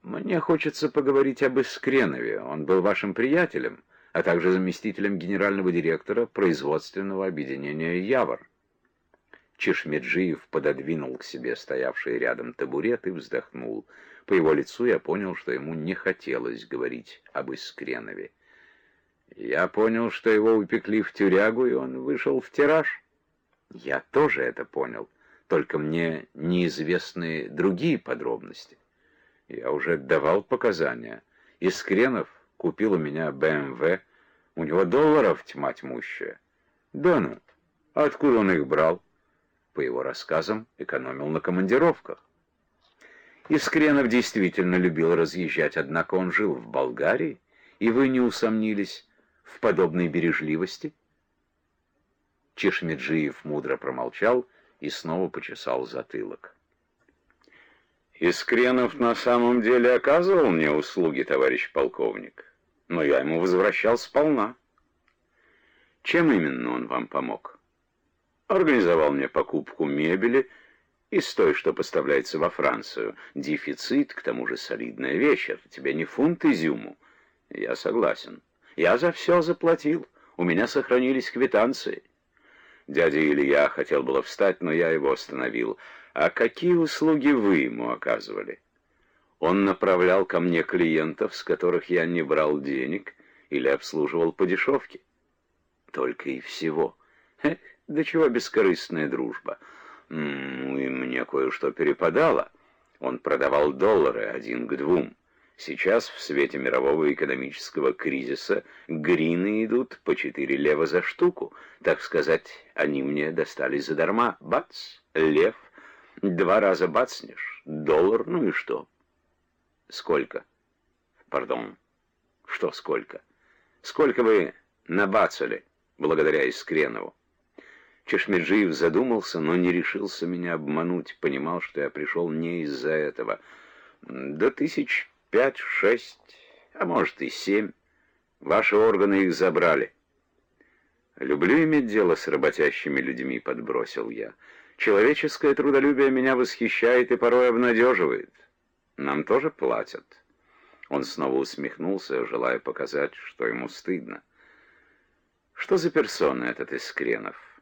Мне хочется поговорить об Искренове. Он был вашим приятелем, а также заместителем генерального директора производственного объединения «Явор». Чешмеджиев пододвинул к себе стоявший рядом табурет и вздохнул. По его лицу я понял, что ему не хотелось говорить об Искренове. Я понял, что его упекли в тюрягу, и он вышел в тираж. Я тоже это понял, только мне неизвестны другие подробности. Я уже давал показания. Искренов купил у меня БМВ, у него долларов тьма тьмущая. Да ну, откуда он их брал? По его рассказам, экономил на командировках. Искренов действительно любил разъезжать, однако он жил в Болгарии, и вы не усомнились в подобной бережливости? Чешмеджиев мудро промолчал и снова почесал затылок. Искренов на самом деле оказывал мне услуги, товарищ полковник, но я ему возвращал сполна. Чем именно он вам помог? Организовал мне покупку мебели из той, что поставляется во Францию. Дефицит, к тому же солидная вещь, это тебе не фунт изюму. Я согласен. Я за все заплатил, у меня сохранились квитанции. Дядя Илья хотел было встать, но я его остановил. А какие услуги вы ему оказывали? Он направлял ко мне клиентов, с которых я не брал денег или обслуживал по дешевке. Только и всего. Эх, до чего бескорыстная дружба. Ну и мне кое-что перепадало. Он продавал доллары 1 к 2. Сейчас, в свете мирового экономического кризиса, грины идут по 4 лева за штуку. Так сказать, они мне достались задарма. Бац, лев. 2 раза бацнешь. Доллар, ну и что? Сколько? Пардон. Что сколько? Сколько вы набацали, благодаря Искренову? Чешмеджиев задумался, но не решился меня обмануть. Понимал, что я пришел не из-за этого. До 5-6, а может и 7. Ваши органы их забрали. Люблю иметь дело с работящими людьми, подбросил я. Человеческое трудолюбие меня восхищает и порой обнадеживает. Нам тоже платят. Он снова усмехнулся, желая показать, что ему стыдно. Что за персона этот Искренов?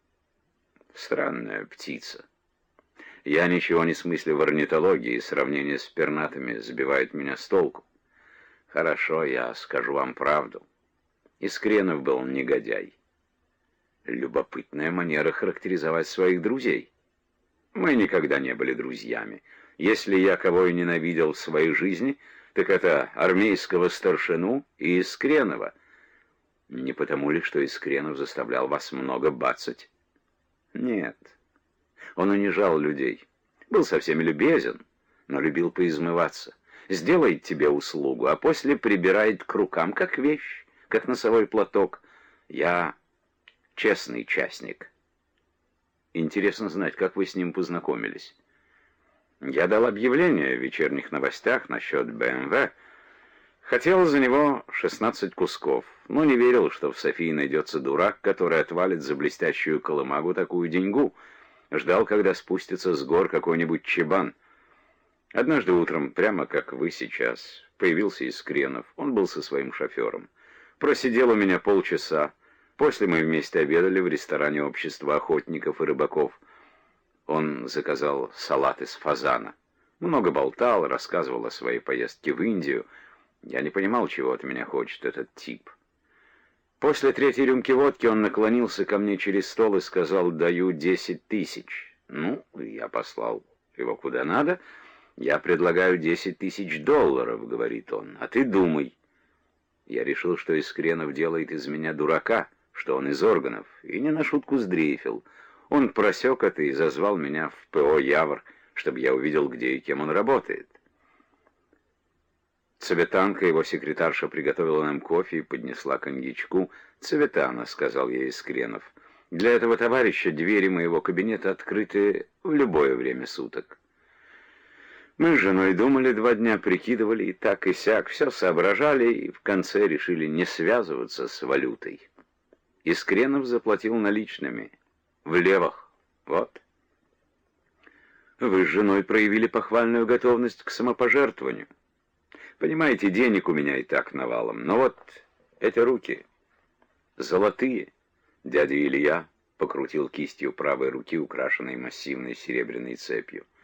Странная птица. Я ничего не смыслю в орнитологии, сравнение с пернатыми сбивает меня с толку. Хорошо, я скажу вам правду. Искренов был негодяй. Любопытная манера характеризовать своих друзей. Мы никогда не были друзьями. Если я кого и ненавидел в своей жизни, так это армейского старшину и Искренова. Не потому ли, что Искренов заставлял вас много бацать? Нет. Он унижал людей. Был со всеми любезен, но любил поизмываться. Сделает тебе услугу, а после прибирает к рукам, как вещь, как носовой платок. Я честный частник. Интересно знать, как вы с ним познакомились. Я дал объявление в вечерних новостях насчет БМВ. Хотел за него 16 кусков, но не верил, что в Софии найдется дурак, который отвалит за блестящую колымагу такую деньгу. Ждал, когда спустится с гор какой-нибудь чебан. Однажды утром, прямо как вы сейчас, появился Искренов. Он был со своим шофером. Просидел у меня полчаса. После мы вместе обедали в ресторане общества охотников и рыбаков. Он заказал салат из фазана. Много болтал, рассказывал о своей поездке в Индию. Я не понимал, чего от меня хочет этот тип. После 3-й рюмки водки он наклонился ко мне через стол и сказал: «Даю 10 тысяч». Ну, я послал его куда надо. «Я предлагаю 10 тысяч долларов», — говорит он, — «а ты думай». Я решил, что Искренов делает из меня дурака, что он из органов, и не на шутку сдрейфил. Он просек это и зазвал меня в ПО «Явор», чтобы я увидел, где и кем он работает. Цветанка, его секретарша, приготовила нам кофе и поднесла коньячку. «Цветана», — сказал ей Искренов, — «для этого товарища двери моего кабинета открыты в любое время суток». Мы с женой думали 2 дня, прикидывали и так и сяк, все соображали и в конце решили не связываться с валютой. Искренов заплатил наличными, в левах, вот. Вы с женой проявили похвальную готовность к самопожертвованию. Понимаете, денег у меня и так навалом. Но вот эти руки золотые. Дядя Илья покрутил кистью правой руки, украшенной массивной серебряной цепью.